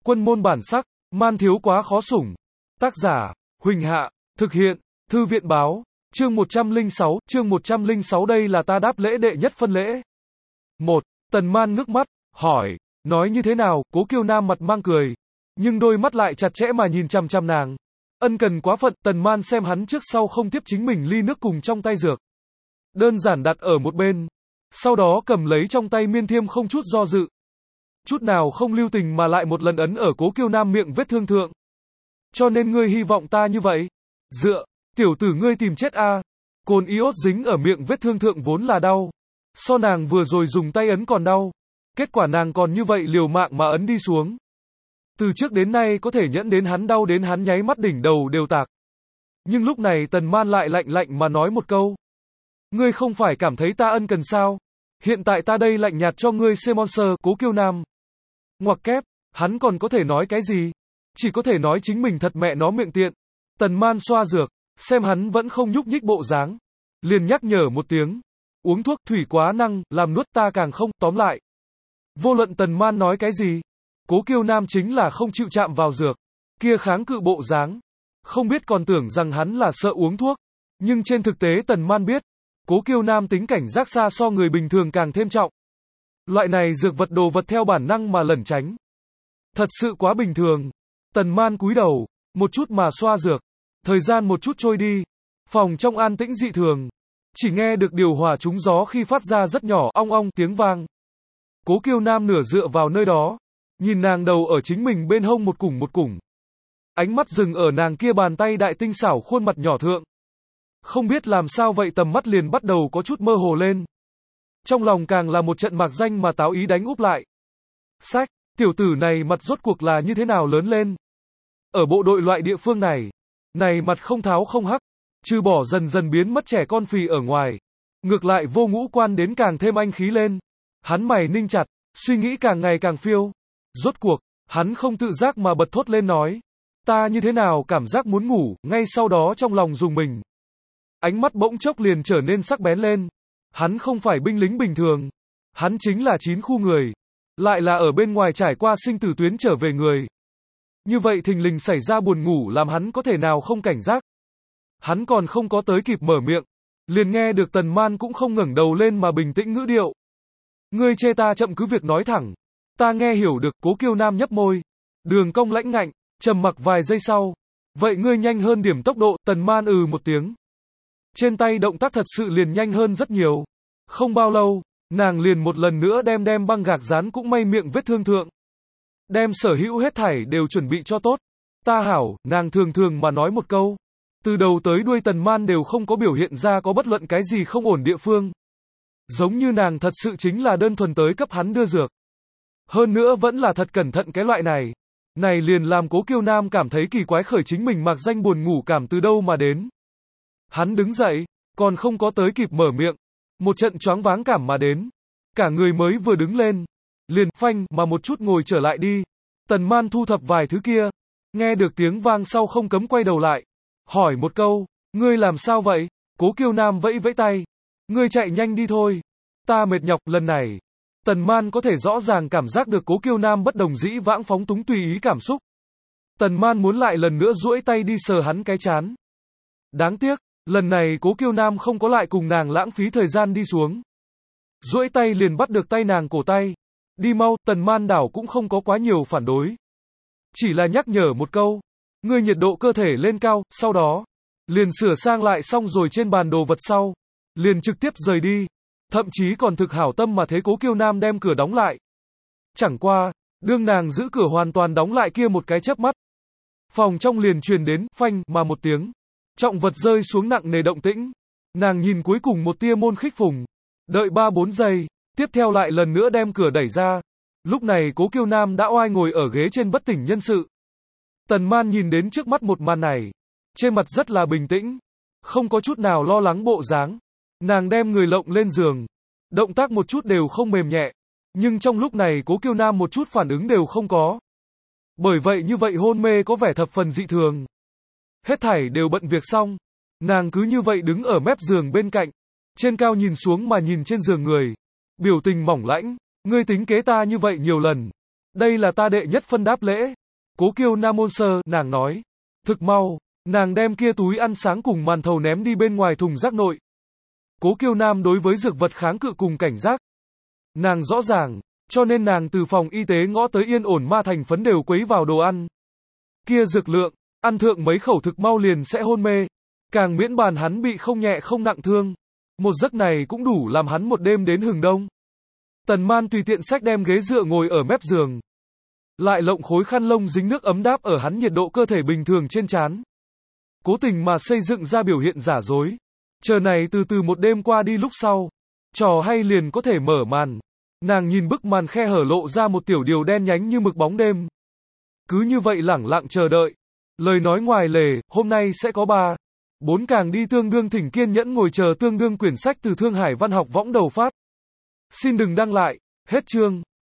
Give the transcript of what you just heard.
Quân môn bản sắc, man thiếu quá khó sủng. Tác giả, Huỳnh Hạ, thực hiện, Thư viện báo, chương 106 đây là ta đáp lễ đệ nhất phân lễ. 1. Tần Man ngước mắt, hỏi, nói như thế nào, Cố Kiêu Nam mặt mang cười, nhưng đôi mắt lại chặt chẽ mà nhìn chằm chằm nàng. Ân cần quá phận, Tần Man xem hắn trước sau không tiếp chính mình ly nước cùng trong tay dược. Đơn giản đặt ở một bên, sau đó cầm lấy trong tay miên thiêm không chút do dự. Chút nào không lưu tình mà lại một lần ấn ở Cố Kiêu Nam miệng vết thương thượng. Cho nên ngươi hy vọng ta như vậy? Dựa, tiểu tử ngươi tìm chết a. Cồn iốt dính ở miệng vết thương thượng vốn là đau. So nàng vừa rồi dùng tay ấn còn đau. Kết quả nàng còn như vậy liều mạng mà ấn đi xuống. Từ trước đến nay có thể nhẫn đến hắn đau đến hắn nháy mắt đỉnh đầu đều tạc. Nhưng lúc này Tần Man lại lạnh lạnh mà nói một câu. Ngươi không phải cảm thấy ta ân cần sao? Hiện tại ta đây lạnh nhạt cho ngươi C-Monster, Cố Kiêu Nam. Ngoặc kép, hắn còn có thể nói cái gì? Chỉ có thể nói chính mình thật mẹ nó miệng tiện. Tần Man xoa dược, xem hắn vẫn không nhúc nhích bộ dáng. Liền nhắc nhở một tiếng. Uống thuốc thủy quá năng, làm nuốt ta càng không, tóm lại. Vô luận Tần Man nói cái gì? Cố Kiêu Nam chính là không chịu chạm vào dược. Kia kháng cự bộ dáng. Không biết còn tưởng rằng hắn là sợ uống thuốc. Nhưng trên thực tế Tần Man biết. Cố Kiêu Nam tính cảnh giác xa so người bình thường càng thêm trọng. Loại này dược vật đồ vật theo bản năng mà lẩn tránh. Thật sự quá bình thường. Tần Man cúi đầu, một chút mà xoa dược. Thời gian một chút trôi đi. Phòng trong an tĩnh dị thường. Chỉ nghe được điều hòa trúng gió khi phát ra rất nhỏ ong ong tiếng vang. Cố Kiêu Nam nửa dựa vào nơi đó. Nhìn nàng đầu ở chính mình bên hông một củng. Ánh mắt dừng ở nàng kia bàn tay đại tinh xảo khuôn mặt nhỏ thượng. Không biết làm sao vậy tầm mắt liền bắt đầu có chút mơ hồ lên. Trong lòng càng là một trận mạc danh mà táo ý đánh úp lại. Sách, tiểu tử này mặt rốt cuộc là như thế nào lớn lên. Ở bộ đội loại địa phương này, mặt không tháo không hắc, trừ bỏ dần dần biến mất trẻ con phì ở ngoài. Ngược lại vô ngũ quan đến càng thêm anh khí lên. Hắn mày ninh chặt, suy nghĩ càng ngày càng phiêu. Rốt cuộc, hắn không tự giác mà bật thốt lên nói. Ta như thế nào cảm giác muốn ngủ, ngay sau đó trong lòng rùng mình. Ánh mắt bỗng chốc liền trở nên sắc bén lên. Hắn không phải binh lính bình thường. Hắn chính là 9 khu người. Lại là ở bên ngoài trải qua sinh tử tuyến trở về người. Như vậy thình lình xảy ra buồn ngủ làm hắn có thể nào không cảnh giác. Hắn còn không có tới kịp mở miệng. Liền nghe được Tần Man cũng không ngẩng đầu lên mà bình tĩnh ngữ điệu. Ngươi chê ta chậm cứ việc nói thẳng. Ta nghe hiểu được. Cố Kiêu Nam nhấp môi. Đường cong lãnh ngạnh, trầm mặc vài giây sau. Vậy ngươi nhanh hơn điểm tốc độ. Tần Man một tiếng. Trên tay động tác thật sự liền nhanh hơn rất nhiều. Không bao lâu, nàng liền một lần nữa đem băng gạc dán cũng may miệng vết thương thượng. Đem sở hữu hết thảy đều chuẩn bị cho tốt. Ta hảo, nàng thường mà nói một câu. Từ đầu tới đuôi Tần Man đều không có biểu hiện ra có bất luận cái gì không ổn địa phương. Giống như nàng thật sự chính là đơn thuần tới cấp hắn đưa dược. Hơn nữa vẫn là thật cẩn thận cái loại này. Này liền làm Cố Kiêu Nam cảm thấy kỳ quái khởi chính mình mạc danh buồn ngủ cảm từ đâu mà đến. Hắn đứng dậy, còn không có tới kịp mở miệng. Một trận choáng váng cảm mà đến. Cả người mới vừa đứng lên. Liền phanh mà một chút ngồi trở lại đi. Tần Man thu thập vài thứ kia. Nghe được tiếng vang sau không cấm quay đầu lại. Hỏi một câu, ngươi làm sao vậy? Cố Kiêu Nam vẫy vẫy tay. Ngươi chạy nhanh đi thôi. Ta mệt nhọc lần này. Tần Man có thể rõ ràng cảm giác được Cố Kiêu Nam bất đồng dĩ vãng phóng túng tùy ý cảm xúc. Tần Man muốn lại lần nữa duỗi tay đi sờ hắn cái trán. Đáng tiếc, lần này Cố Kiêu Nam không có lại cùng nàng lãng phí thời gian đi xuống. Duỗi tay liền bắt được tay nàng cổ tay. Đi mau, Tần Man đảo cũng không có quá nhiều phản đối. Chỉ là nhắc nhở một câu. Ngươi nhiệt độ cơ thể lên cao, sau đó. Liền sửa sang lại xong rồi trên bàn đồ vật sau. Liền trực tiếp rời đi. Thậm chí còn thực hảo tâm mà thế Cố Kiêu Nam đem cửa đóng lại. Chẳng qua, đương nàng giữ cửa hoàn toàn đóng lại kia một cái chớp mắt. Phòng trong liền truyền đến, phanh, mà một tiếng. Trọng vật rơi xuống nặng nề động tĩnh. Nàng nhìn cuối cùng một tia môn khích phùng. Đợi 3-4 giây, tiếp theo lại lần nữa đem cửa đẩy ra. Lúc này Cố Kiêu Nam đã oai ngồi ở ghế trên bất tỉnh nhân sự. Tần Man nhìn đến trước mắt một màn này. Trên mặt rất là bình tĩnh. Không có chút nào lo lắng bộ dáng. Nàng đem người lộng lên giường. Động tác một chút đều không mềm nhẹ. Nhưng trong lúc này Cố Kiêu Nam một chút phản ứng đều không có. Bởi vậy như vậy hôn mê có vẻ thập phần dị thường. Hết thảy đều bận việc xong. Nàng cứ như vậy đứng ở mép giường bên cạnh. Trên cao nhìn xuống mà nhìn trên giường người. Biểu tình mỏng lãnh. Ngươi tính kế ta như vậy nhiều lần. Đây là ta đệ nhất phân đáp lễ. Cố Kiêu Nam ôn sơ, nàng nói. Thực mau, nàng đem kia túi ăn sáng cùng màn thầu ném đi bên ngoài thùng rác nội. Cố Kiêu Nam đối với dược vật kháng cự cùng cảnh giác. Nàng rõ ràng, cho nên nàng từ phòng y tế ngõ tới yên ổn ma thành phấn đều quấy vào đồ ăn. Kia dược lượng, ăn thượng mấy khẩu thực mau liền sẽ hôn mê. Càng miễn bàn hắn bị không nhẹ không nặng thương. Một giấc này cũng đủ làm hắn một đêm đến hừng đông. Tần Man tùy tiện xách đem ghế dựa ngồi ở mép giường. Lại lộng khối khăn lông dính nước ấm đáp ở hắn nhiệt độ cơ thể bình thường trên trán. Cố tình mà xây dựng ra biểu hiện giả dối. Chờ này từ từ một đêm qua đi lúc sau. Trò hay liền có thể mở màn. Nàng nhìn bức màn khe hở lộ ra một tiểu điều đen nhánh như mực bóng đêm. Cứ như vậy lẳng lặng chờ đợi. Lời nói ngoài lề, hôm nay sẽ có 3, 4 càng đi tương đương thỉnh kiên nhẫn ngồi chờ tương đương quyển sách từ Thương Hải Văn học võng đầu phát. Xin đừng đăng lại, hết chương.